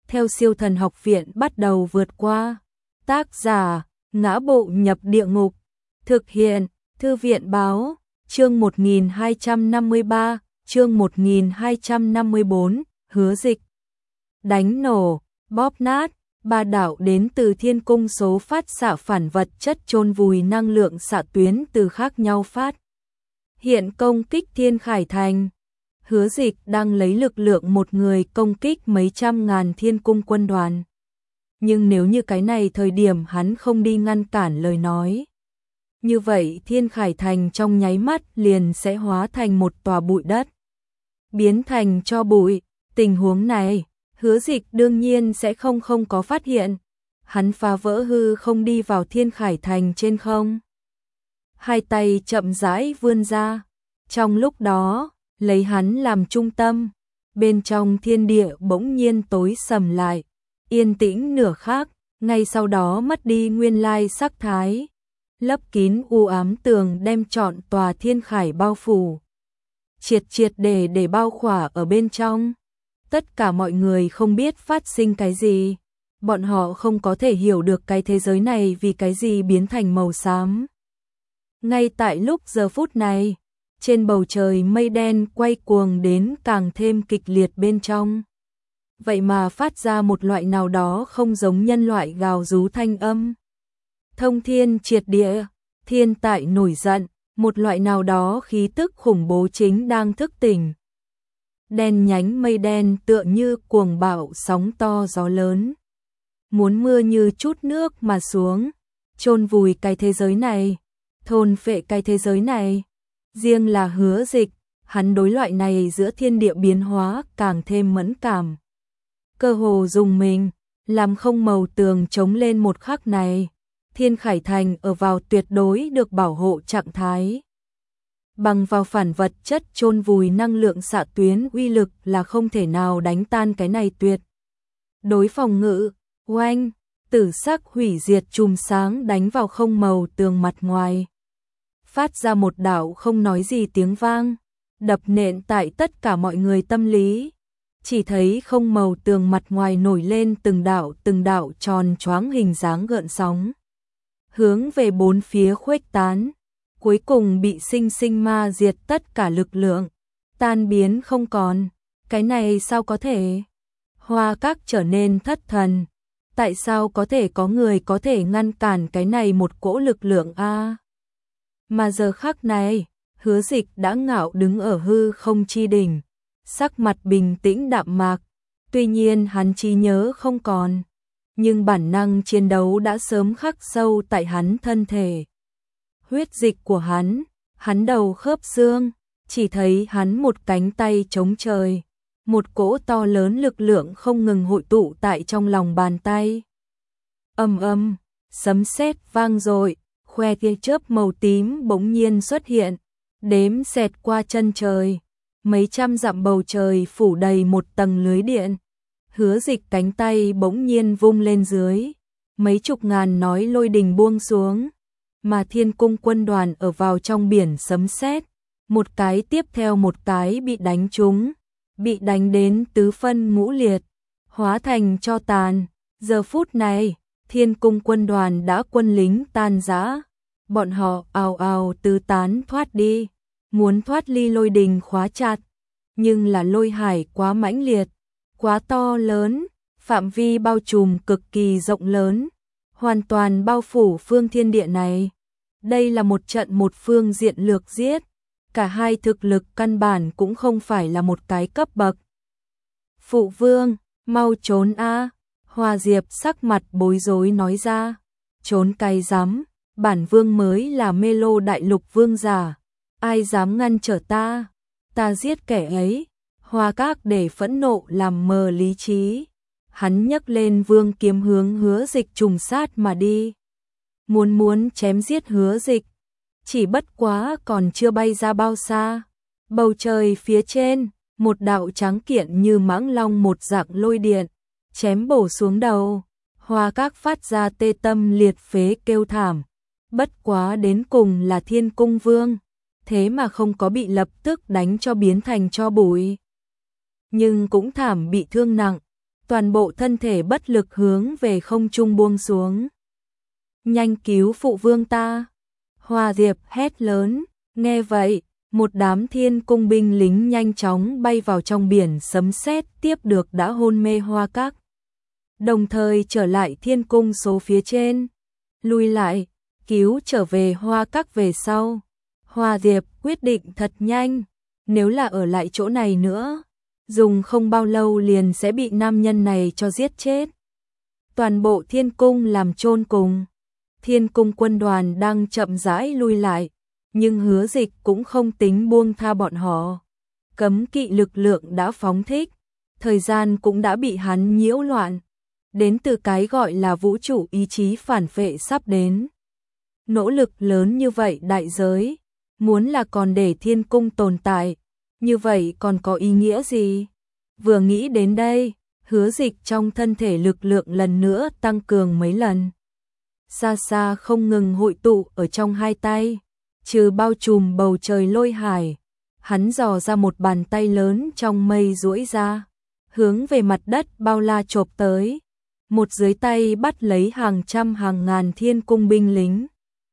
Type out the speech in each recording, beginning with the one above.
theo Siêu Thần Học Viện bắt đầu vượt qua. Tác giả: Ngã Bộ Nhập Địa Ngục. Thực hiện: Thư viện báo. Chương 1253, chương 1254, Hứa Dịch. Đánh nổ, bóp nát, ba đạo đến từ thiên cung số phát xạ phản vật chất chôn vùi năng lượng xạ tuyến từ khác nhau phát hiện công kích Thiên Khải Thành. Hứa Dịch đang lấy lực lượng một người công kích mấy trăm ngàn thiên cung quân đoàn. Nhưng nếu như cái này thời điểm hắn không đi ngăn cản lời nói, như vậy Thiên Khải Thành trong nháy mắt liền sẽ hóa thành một tòa bụi đất, biến thành tro bụi. Tình huống này, Hứa Dịch đương nhiên sẽ không có phát hiện. Hắn phá vỡ hư không đi vào Thiên Khải Thành trên không. Hai tay chậm rãi vươn ra. Trong lúc đó, lấy hắn làm trung tâm, bên trong thiên địa bỗng nhiên tối sầm lại, yên tĩnh nửa khắc, ngay sau đó mất đi nguyên lai sắc thái. Lấp kín u ám tường đem trọn tòa Thiên Khải bao phủ, triệt để bao khỏa ở bên trong. Tất cả mọi người không biết phát sinh cái gì, bọn họ không có thể hiểu được cái thế giới này vì cái gì biến thành màu xám. Ngay tại lúc giờ phút này, trên bầu trời mây đen quay cuồng đến càng thêm kịch liệt bên trong. Vậy mà phát ra một loại nào đó không giống nhân loại gào rú thanh âm. Thông thiên triệt địa, thiên tại nổi giận, một loại nào đó khí tức khủng bố chính đang thức tỉnh. Đen nhánh mây đen tựa như cuồng bạo sóng to gió lớn, muốn mưa như chút nước mà xuống, chôn vùi cái thế giới này, thôn phệ cái thế giới này. Riêng là Hứa Dịch, hắn đối loại này giữa thiên địa biến hóa càng thêm mẫn cảm. Cơ hồ dùng mình, làm không màu tường chống lên một khắc này, Thiên Khải Thành ở vào tuyệt đối được bảo hộ trạng thái. Bằng vào phản vật chất chôn vùi năng lượng xạ tuyến uy lực là không thể nào đánh tan cái này tuyệt đối phòng ngự. Oanh, tử sắc hủy diệt chùm sáng đánh vào không màu tường mặt ngoài, phát ra một đạo không nói gì tiếng vang, đập nện tại tất cả mọi người tâm lý. Chỉ thấy không màu tường mặt ngoài nổi lên từng đạo tròn choáng hình dáng gợn sóng, hướng về bốn phía khuếch tán, cuối cùng bị sinh ma diệt tất cả lực lượng, tan biến không còn. Cái này sao có thể? Hoa Các trở nên thất thần. Tại sao có thể có người có thể ngăn cản cái này một cỗ lực lượng a? Mà giờ khắc này, Hứa Dịch đã ngạo đứng ở hư không chi đỉnh, sắc mặt bình tĩnh đạm mạc. Tuy nhiên hắn trí nhớ không còn, nhưng bản năng chiến đấu đã sớm khắc sâu tại hắn thân thể. Huyết dịch của hắn đầu khớp xương, chỉ thấy hắn một cánh tay chống trời, một cỗ to lớn lực lượng không ngừng hội tụ tại trong lòng bàn tay. Ầm, sấm sét vang dội, khoe tia chớp màu tím bỗng nhiên xuất hiện, đếm xẹt qua chân trời, mấy trăm dặm bầu trời phủ đầy một tầng lưới điện. Hứa Dịch cánh tay bỗng nhiên vung lên dưới, mấy chục ngàn nói lôi đình buông xuống, mà thiên cung quân đoàn ở vào trong biển sấm sét, một cái tiếp theo một cái bị đánh trúng, bị đánh đến tứ phân ngũ liệt, hóa thành tro tàn. Giờ phút này, thiên cung quân đoàn đã quân lính tan rã, bọn họ ào ào tứ tán thoát đi, muốn thoát ly lôi đình khóa chặt, nhưng là lôi hải quá mãnh liệt, quá to lớn, phạm vi bao trùm cực kỳ rộng lớn, hoàn toàn bao phủ phương thiên địa này. Đây là một trận một phương diện lược giết, cả hai thực lực căn bản cũng không phải là một cái cấp bậc. Phụ vương, mau trốn a! Hoa Diệp sắc mặt bối rối nói ra. Trốn cái rắm, bản vương mới là Mê Lô đại lục vương giả, ai dám ngăn trở ta? Ta giết kẻ ấy. Hoa Các để phẫn nộ làm mờ lý trí, hắn nhấc lên vương kiếm hướng Hứa Dịch trùng sát mà đi. Muốn chém giết Hứa Dịch, chỉ bất quá còn chưa bay ra bao xa, bầu trời phía trên, một đạo trắng kiện như mãng long một dạng lôi điện, chém bổ xuống đầu. Hoa Các phát ra tê tâm liệt phế kêu thảm, bất quá đến cùng là thiên cung vương, thế mà không có bị lập tức đánh cho biến thành tro bụi, nhưng cũng thảm bị thương nặng. toàn bộ thân thể bất lực hướng về không trung buông xuống. Nhanh cứu phụ vương ta! Hoa Diệp hét lớn, nghe vậy, một đám thiên cung binh lính nhanh chóng bay vào trong biển sấm sét tiếp được đã hôn mê Hoa Các. Đồng thời trở lại thiên cung số phía trên, lui lại, cứu trở về Hoa Các về sau. Hoa Diệp quyết định thật nhanh, nếu là ở lại chỗ này nữa, dùng không bao lâu liền sẽ bị nam nhân này cho giết chết. Toàn bộ thiên cung làm chôn cùng. Thiên cung quân đoàn đang chậm rãi lui lại, nhưng Hứa Dịch cũng không tính buông tha bọn họ. Cấm kỵ lực lượng đã phóng thích, thời gian cũng đã bị hắn nhiễu loạn. Đến từ cái gọi là vũ trụ ý chí phản phệ sắp đến. Nỗ lực lớn như vậy đại giới, muốn là còn để thiên cung tồn tại, như vậy còn có ý nghĩa gì? Vừa nghĩ đến đây, Hứa Dịch trong thân thể lực lượng lần nữa tăng cường mấy lần. Xa xa không ngừng hội tụ ở trong hai tay, trừ bao trùm bầu trời lôi hải. Hắn dò ra một bàn tay lớn trong mây duỗi ra, hướng về mặt đất bao la chộp tới. Một dưới tay bắt lấy hàng trăm hàng ngàn thiên cung binh lính,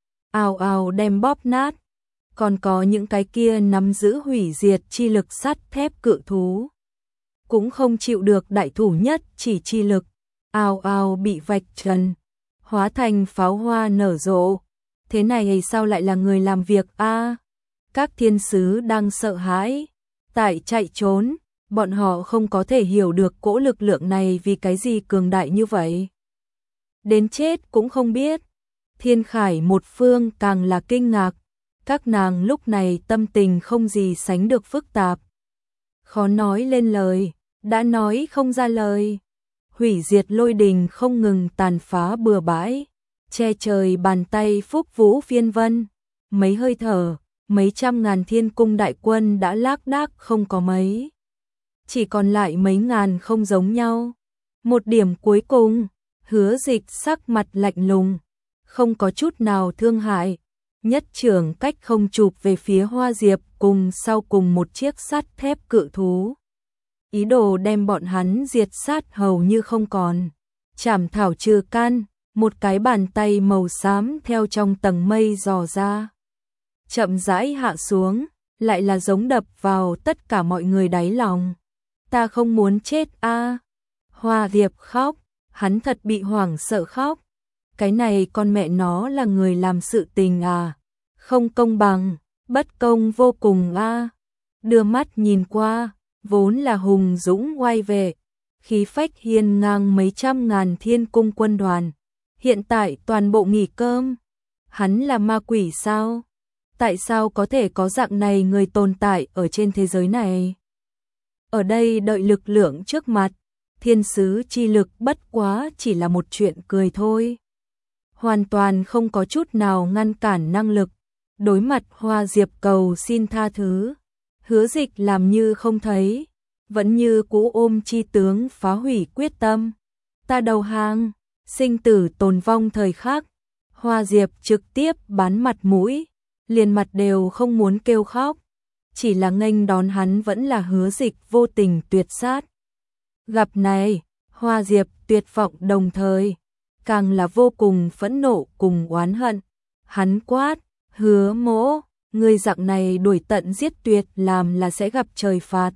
ào ào đem bóp nát. Còn có những cái kia nắm giữ hủy diệt chi lực sắt thép cự thú, cũng không chịu được đại thủ nhất chỉ chi lực, ào ào bị vạch trần, hóa thành pháo hoa nở rộ. Thế này sao lại là người làm việc a? Các thiên sứ đang sợ hãi, tại chạy trốn, bọn họ không có thể hiểu được cỗ lực lượng này vì cái gì cường đại như vậy. Đến chết cũng không biết. Thiên Khải một phương càng là kinh ngạc, các nàng lúc này tâm tình không gì sánh được phức tạp. Khó nói lên lời, đã nói không ra lời. Hủy diệt lôi đình không ngừng tàn phá bừa bãi, che trời bàn tay phúc vũ phiên vân. Mấy hơi thở, mấy trăm ngàn thiên cung đại quân đã lác đác không có mấy. Chỉ còn lại mấy ngàn không giống nhau. Một điểm cuối cùng, Hứa Dịch sắc mặt lạnh lùng, không có chút nào thương hại. Nhất trưởng cách không chụp về phía Hoa Diệp cùng sau cùng một chiếc sắt thép cự thú. Ý đồ đem bọn hắn diệt sát hầu như không còn. Chảm thảo trừ căn, một cái bàn tay màu xám theo trong tầng mây dò ra. Chậm rãi hạ xuống, lại là giống đập vào tất cả mọi người đáy lòng. Ta không muốn chết a. Hoa Diệp khóc, hắn thật bị hoảng sợ khóc. Cái này con mẹ nó là người làm sự tình à? Không công bằng, bất công vô cùng a. Đưa mắt nhìn qua, vốn là hùng dũng oai vệ, khí phách hiên ngang mấy trăm ngàn thiên cung quân đoàn, hiện tại toàn bộ nghỉ cơm. Hắn là ma quỷ sao? Tại sao có thể có dạng này người tồn tại ở trên thế giới này? Ở đây đợi lực lượng trước mặt, thiên sứ chi lực bất quá chỉ là một chuyện cười thôi. Hoàn toàn không có chút nào ngăn cản năng lực. Đối mặt Hoa Diệp cầu xin tha thứ, Hứa Dịch làm như không thấy, vẫn như cũ ôm chi tướng phá hủy quyết tâm. Ta đầu hàng, sinh tử tồn vong thời khắc. Hoa Diệp trực tiếp bán mặt mũi, liền mặt đều không muốn kêu khóc, chỉ là nghênh đón hắn vẫn là Hứa Dịch vô tình tuyệt sát. Gặp này, Hoa Diệp tuyệt vọng đồng thời, càng là vô cùng phẫn nộ cùng oán hận. Hắn quát, Hứa Mỗ, người dạng này đuổi tận giết tuyệt làm là sẽ gặp trời phạt.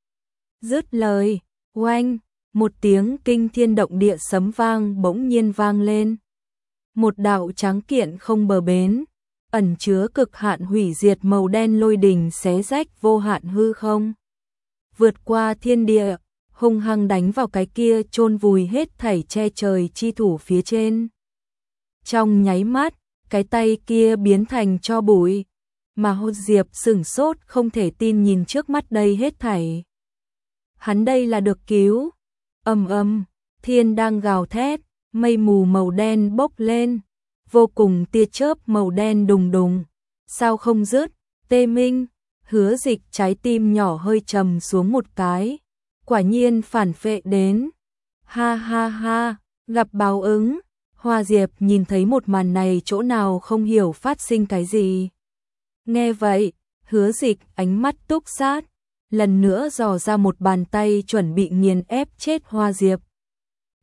Dứt lời, oanh, một tiếng kinh thiên động địa sấm vang bỗng nhiên vang lên. Một đạo tráng kiện không bờ bến, ẩn chứa cực hạn hủy diệt màu đen lôi đình xé rách vô hạn hư không. Vượt qua thiên địa, hung hăng đánh vào cái kia chôn vùi hết thảy che trời chi thủ phía trên. Trong nháy mắt, cái tay kia biến thành tro bụi, mà Hoa Diệp sửng sốt không thể tin nhìn trước mắt đây hết thảy. Hắn đây là được cứu. Ầm ầm, thiên đang gào thét, mây mù màu đen bốc lên, vô cùng tia chớp màu đen đùng đùng, sao không dứt. Tê Minh, Hứa Dịch trái tim nhỏ hơi trầm xuống một cái. Quả nhiên phản phệ đến. Ha ha ha, gặp báo ứng. Hoa Diệp nhìn thấy một màn này chỗ nào không hiểu phát sinh cái gì. Nghe vậy, Hứa Dịch ánh mắt túc sát, lần nữa dò ra một bàn tay chuẩn bị nghiền ép chết Hoa Diệp.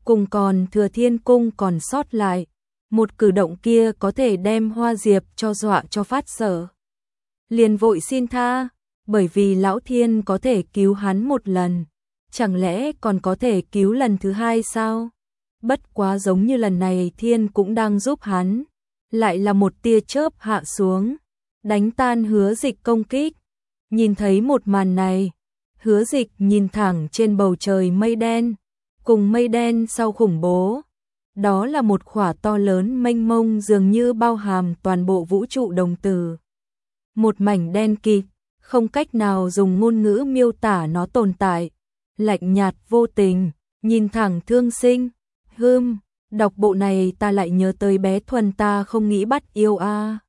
cùng còn thừa thiên cung còn sót lại. Một cử động kia có thể đem Hoa Diệp cho dọa cho phát sợ. Liền vội xin tha, bởi vì Lão Thiên có thể cứu hắn một lần. Chẳng lẽ còn có thể cứu lần thứ hai sao? Bất quá giống như lần này Thiên cũng đang giúp hắn. Lại là một tia chớp hạ xuống, đánh tan Hứa Dịch công kích. Nhìn thấy một màn này, Hứa Dịch nhìn thẳng trên bầu trời mây đen, cùng mây đen sau khủng bố. Đó là một khỏa to lớn mênh mông dường như bao hàm toàn bộ vũ trụ đồng tử. Một mảnh đen kịt, không cách nào dùng ngôn ngữ miêu tả nó tồn tại. Lạnh nhạt vô tình, nhìn thẳng thương sinh. Đọc bộ này ta lại nhớ tới bé Thuần ta không nghĩ bắt yêu a.